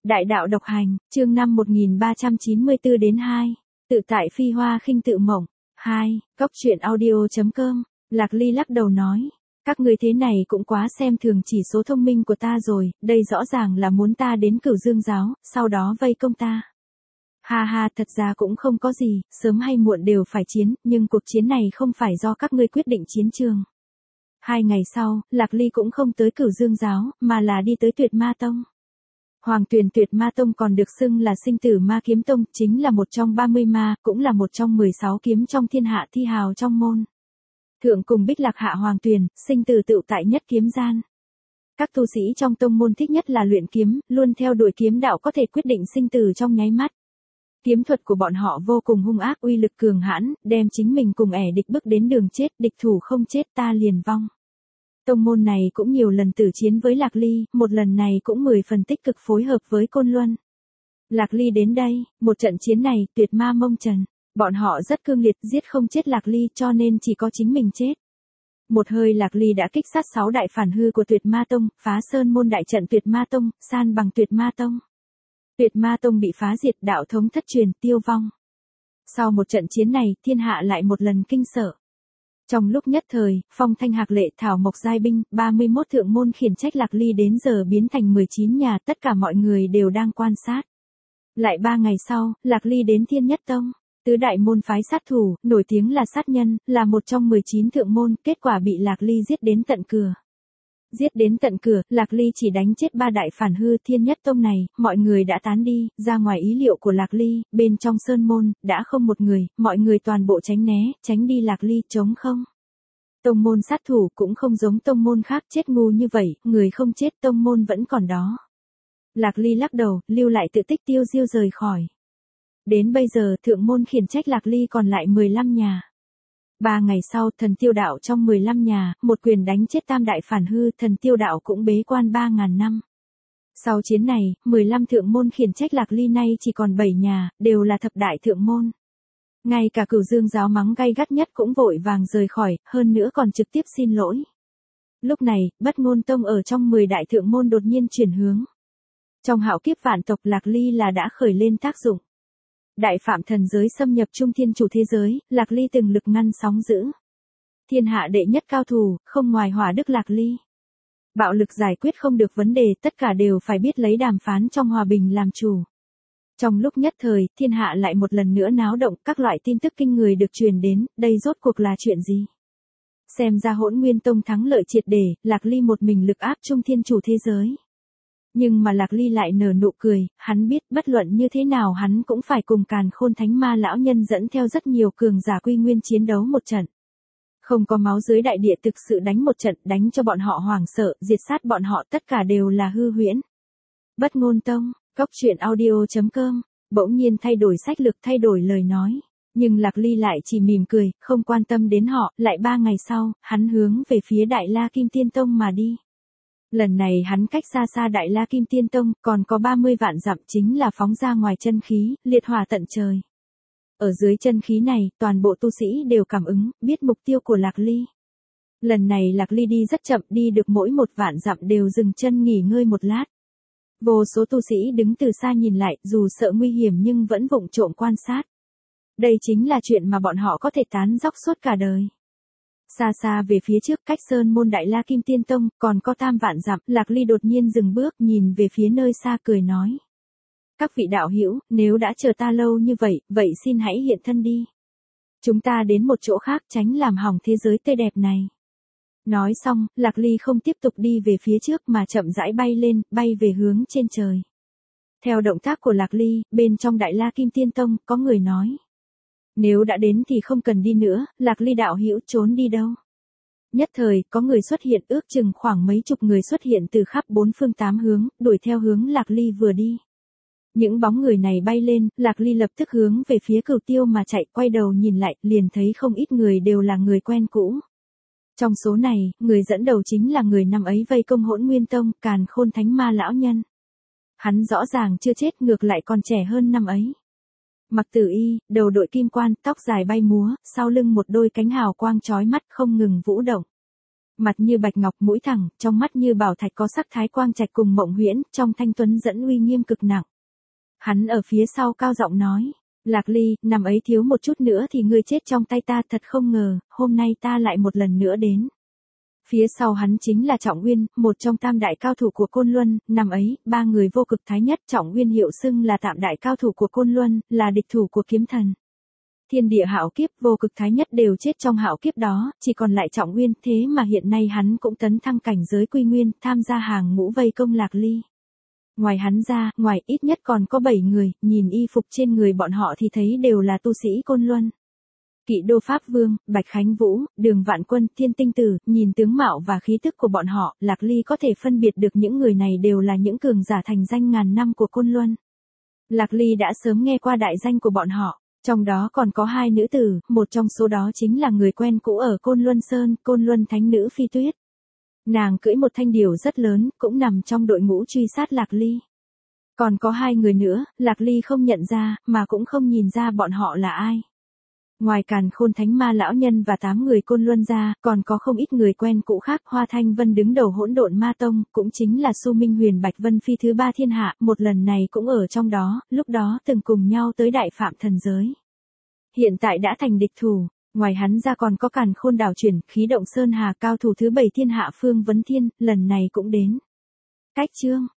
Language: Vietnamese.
Đại đạo độc hành, chương 5 1394 đến 2. Tự tại phi hoa khinh tự mộng. 2. Cốc truyện audio.com. Lạc Ly lắc đầu nói. Các ngươi thế này cũng quá xem thường chỉ số thông minh của ta rồi, đây rõ ràng là muốn ta đến Cửu Dương giáo, sau đó vây công ta. Ha ha, thật ra cũng không có gì, sớm hay muộn đều phải chiến, nhưng cuộc chiến này không phải do các ngươi quyết định chiến trường. 2 ngày sau, Lạc Ly cũng không tới Cửu Dương giáo, mà là đi tới Tuyệt Ma Tông. Hoàng Tuyền Tuyệt Ma Tông còn được xưng là sinh tử ma kiếm tông, chính là một trong 30 ma, cũng là một trong 16 kiếm trong thiên hạ thi hào trong môn. Thượng cùng Bích Lạc hạ Hoàng Tuyền, sinh tử tựu tại nhất kiếm gian. Các tu sĩ trong tông môn thích nhất là luyện kiếm, luôn theo đuổi kiếm đạo có thể quyết định sinh tử trong nháy mắt. Kiếm thuật của bọn họ vô cùng hung ác, uy lực cường hãn, đem chính mình cùng ẻ địch bước đến đường chết, địch thủ không chết ta liền vong. Tông môn này cũng nhiều lần tử chiến với Lạc Ly, một lần này cũng 10 phần tích cực phối hợp với Côn Luân. Lạc Ly đến đây, một trận chiến này, Tuyệt Ma Mông Trần, bọn họ rất cương liệt, giết không chết Lạc Ly cho nên chỉ có chính mình chết. Một hơi Lạc Ly đã kích sát 6 đại phản hư của Tuyệt Ma Tông, phá sơn môn đại trận Tuyệt Ma Tông, san bằng Tuyệt Ma Tông. Tuyệt Ma Tông bị phá diệt, đạo thống thất truyền, tiêu vong. Sau một trận chiến này, thiên hạ lại một lần kinh sợ. Trong lúc nhất thời, Phong Thanh Hạc Lệ Thảo Mộc giai binh, 31 thượng môn khiển trách Lạc Ly đến giờ biến thành 19 nhà, tất cả mọi người đều đang quan sát. Lại 3 ngày sau, Lạc Ly đến Thiên Nhất Tông, tứ đại môn phái sát thủ, nổi tiếng là sát nhân, là một trong 19 thượng môn, kết quả bị Lạc Ly giết đến tận cửa. Giết đến tận cửa, Lạc Ly chỉ đánh chết 3 đại phản hư. Thiên Nhất Tông này, mọi người đã tán đi, ra ngoài ý liệu của Lạc Ly, bên trong sơn môn, đã không một người, mọi người toàn bộ tránh né, tránh đi Lạc Ly, trống không. Tông môn sát thủ cũng không giống tông môn khác chết ngu như vậy, người không chết tông môn vẫn còn đó. Lạc Ly lắc đầu, lưu lại tự tích tiêu diêu rời khỏi. Đến bây giờ thượng môn khiển trách Lạc Ly còn lại 15 nhà. 3 ngày sau, thần tiêu đạo trong 15 nhà, một quyền đánh chết tam đại phản hư, thần tiêu đạo cũng bế quan 3.000 năm. Sau chiến này, 15 thượng môn khiển trách Lạc Ly nay chỉ còn 7 nhà, đều là thập đại thượng môn. Ngay cả Cửu Dương giáo mắng gay gắt nhất cũng vội vàng rời khỏi, hơn nữa còn trực tiếp xin lỗi. Lúc này, Bất Ngôn Tông ở trong 10 đại thượng môn đột nhiên chuyển hướng. Trong hạo kiếp vạn tộc Lạc Ly là đã khởi lên tác dụng. Đại phạm thần giới xâm nhập trung thiên chủ thế giới, Lạc Ly từng lực ngăn sóng dữ. Thiên hạ đệ nhất cao thủ, không ngoài Hỏa Đức Lạc Ly. Bạo lực giải quyết không được vấn đề, tất cả đều phải biết lấy đàm phán trong hòa bình làm chủ. Trong lúc nhất thời, thiên hạ lại một lần nữa náo động, các loại tin tức kinh người được truyền đến, đây rốt cuộc là chuyện gì? Xem ra Hỗn Nguyên Tông thắng lợi triệt để, Lạc Ly một mình lực áp trung thiên chủ thế giới. Nhưng mà Lạc Ly lại nở nụ cười, hắn biết bất luận như thế nào hắn cũng phải cùng Càn Khôn Thánh Ma lão nhân dẫn theo rất nhiều cường giả quy nguyên chiến đấu một trận. Không có máu dưới đại địa thực sự đánh một trận, đánh cho bọn họ hoảng sợ, diệt sát bọn họ, tất cả đều là hư huyễn. Bất Ngôn Tông, Cốc truyện audio.com, bỗng nhiên thay đổi sách lược, thay đổi lời nói. Nhưng Lạc Ly lại chỉ mỉm cười, không quan tâm đến họ, lại 3 ngày sau, hắn hướng về phía Đại La Kim Tiên Tông mà đi. Lần này hắn cách xa xa Đại La Kim Tiên Tông, còn có 30 vạn dặm, chính là phóng ra ngoài chân khí, liệt hỏa tận trời. Ở dưới chân khí này, toàn bộ tu sĩ đều cảm ứng, biết mục tiêu của Lạc Ly. Lần này Lạc Ly đi rất chậm, đi được mỗi 1 vạn dặm đều dừng chân nghỉ ngơi một lát. Vô số tu sĩ đứng từ xa nhìn lại, dù sợ nguy hiểm nhưng vẫn vụng trộm quan sát. Đây chính là chuyện mà bọn họ có thể tán dóc suốt cả đời. Xa xa về phía trước, cách sơn môn Đại La Kim Tiên Tông, còn có 3 vạn dặm, Lạc Ly đột nhiên dừng bước, nhìn về phía nơi xa cười nói. Các vị đạo hữu, nếu đã chờ ta lâu như vậy, vậy xin hãy hiện thân đi. Chúng ta đến một chỗ khác, tránh làm hỏng thế giới tươi đẹp này. Nói xong, Lạc Ly không tiếp tục đi về phía trước mà chậm rãi bay lên, bay về hướng trên trời. Theo động tác của Lạc Ly, bên trong Đại La Kim Tiên Tông, có người nói. Nếu đã đến thì không cần đi nữa, Lạc Ly đạo hữu trốn đi đâu. Nhất thời, có người xuất hiện, ước chừng khoảng mấy chục người xuất hiện từ khắp 4 phương 8 hướng, đuổi theo hướng Lạc Ly vừa đi. Những bóng người này bay lên, Lạc Ly lập tức hướng về phía Cửu Tiêu mà chạy, quay đầu nhìn lại, liền thấy không ít người đều là người quen cũ. Trong số này, người dẫn đầu chính là người năm ấy vây công Hỗn Nguyên Tông, Càn Khôn Thánh Ma lão nhân. Hắn rõ ràng chưa chết, ngược lại còn trẻ hơn năm ấy. Mặc tử y, đầu đội kim quan, tóc dài bay múa, sau lưng một đôi cánh hào quang chói mắt không ngừng vũ động. Mặt như bạch ngọc, mũi thẳng, trong mắt như bảo thạch có sắc thái quang trạch cùng mộng huyễn, trong thanh tuấn dẫn uy nghiêm cực nặng. Hắn ở phía sau cao giọng nói, Lạc Ly, năm ấy thiếu một chút nữa thì ngươi chết trong tay ta, thật không ngờ, hôm nay ta lại một lần nữa đến. Phía sau hắn chính là Trọng Uyên, một trong tam đại cao thủ của Côn Luân, năm ấy, ba người vô cực thái nhất, Trọng Uyên hiệu xưng là tạm đại cao thủ của Côn Luân, là địch thủ của kiếm thần. Thiên địa hạo kiếp, vô cực thái nhất đều chết trong hạo kiếp đó, chỉ còn lại Trọng Uyên, thế mà hiện nay hắn cũng tấn thăng cảnh giới quy nguyên, tham gia hàng ngũ vây công Lạc Ly. Ngoài hắn ra, ngoài ít nhất còn có 7 người, nhìn y phục trên người bọn họ thì thấy đều là tu sĩ Côn Luân. Kỵ Đô Pháp Vương, Bạch Khánh Vũ, Đường Vạn Quân, Thiên Tinh Tử, nhìn tướng mạo và khí tức của bọn họ, Lạc Ly có thể phân biệt được những người này đều là những cường giả thành danh ngàn năm của Côn Luân. Lạc Ly đã sớm nghe qua đại danh của bọn họ, trong đó còn có 2 nữ tử, một trong số đó chính là người quen cũ ở Côn Luân Sơn, Côn Luân Thánh Nữ Phi Tuyết. Nàng cưỡi một thanh điểu rất lớn, cũng nằm trong đội ngũ truy sát Lạc Ly. Còn có 2 người nữa, Lạc Ly không nhận ra, mà cũng không nhìn ra bọn họ là ai. Ngoài Càn Khôn Thánh Ma lão nhân và 8 người Côn Luân ra, còn có không ít người quen cũ khác. Hoa Thanh Vân đứng đầu Hỗn Độn Ma Tông, cũng chính là Xu Minh Huyền Bạch Vân Phi thứ 3 thiên hạ, một lần này cũng ở trong đó, lúc đó từng cùng nhau tới Đại Phạm Thần Giới. Hiện tại đã thành địch thủ, ngoài hắn ra còn có Càn Khôn Đảo Chuyển, Khí Động Sơn Hà, cao thủ thứ 7 thiên hạ Phương Vấn Thiên, lần này cũng đến. Cách chương